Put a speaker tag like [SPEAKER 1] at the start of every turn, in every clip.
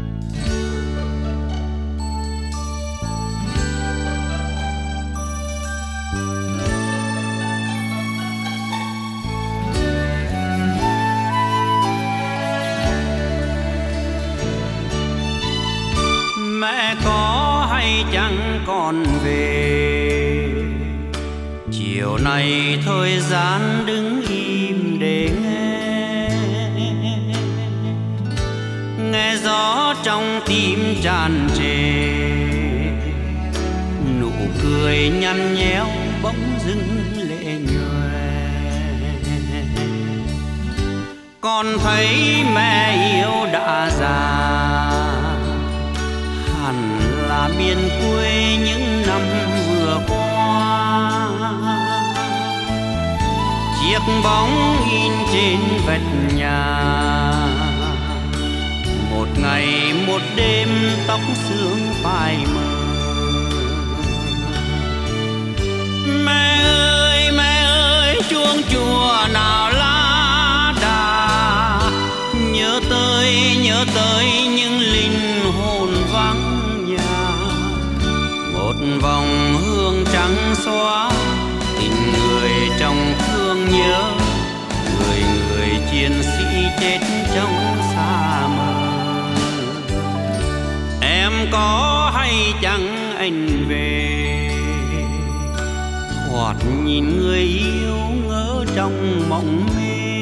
[SPEAKER 1] Mẹ có hay chẳng còn về, chiều nay thời gian đứng im để nghe gió trong tim tràn trề, nụ cười nhăn nhéo bỗng dưng lệ nhoè. Con thấy mẹ yêu đã già, hẳn là miền quê những năm vừa qua. Chiếc bóng in trên vách nhà, một ngày một đêm tóc sương phai mờ. Mẹ ơi chuông chùa nào lá đà, nhớ tới những linh hồn vắng nhà. Một vòng hương trắng xóa, tình người trong thương nhớ, người chiến sĩ chết trong xa mờ. Em có hay chẳng anh về, thoạt nhìn người yêu ngỡ trong mộng mê.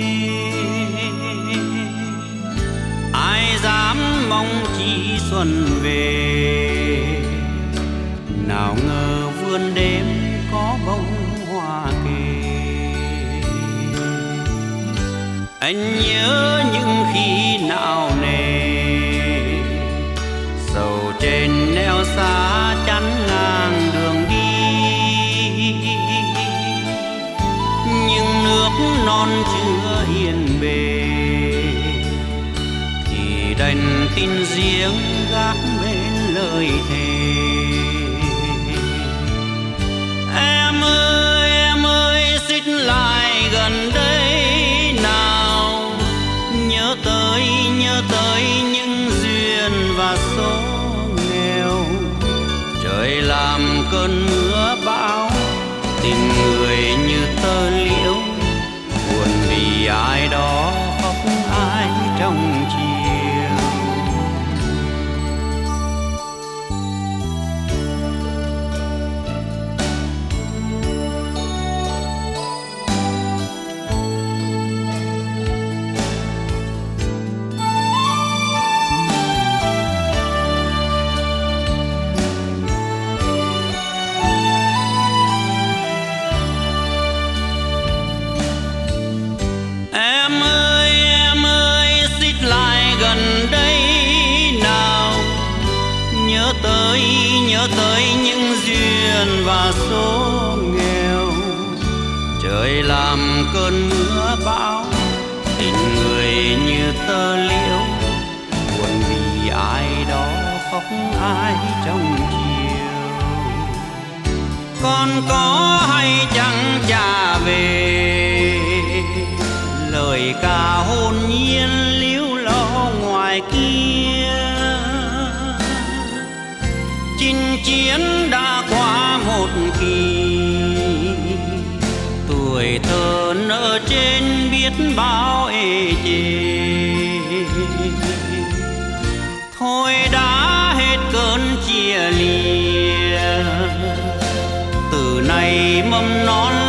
[SPEAKER 1] Ai dám mong chỉ xuân về, nào ngờ vườn đêm có bông hoa kề. Anh nhớ những khi nào nề, sầu trên neo xa chắn ngang đường đi. Nhưng nước non chưa yên bề, thì đành tin riêng gác bên lời thề. Em ơi xích lại gần đây nào, nhớ tới những duyên và số nghèo. Trời làm cơn mưa bão, tình người như tơ liễu, buồn vì ai đó khóc ai trong chiều. Em ơi xích lại gần đây nào, nhớ tới những duyên và số nghèo. Trời làm cơn mưa bão, tình người như tơ liễu, buồn vì ai đó khóc ai trong chiều. Con có hay chẳng trả về, lời ca hồn nhiên líu lo ngoài kia. Chinh chiến đã qua một kỳ, tuổi thơ nợ trên biết bao ê chề. Thôi đã hết cơn chia lìa, từ nay mầm non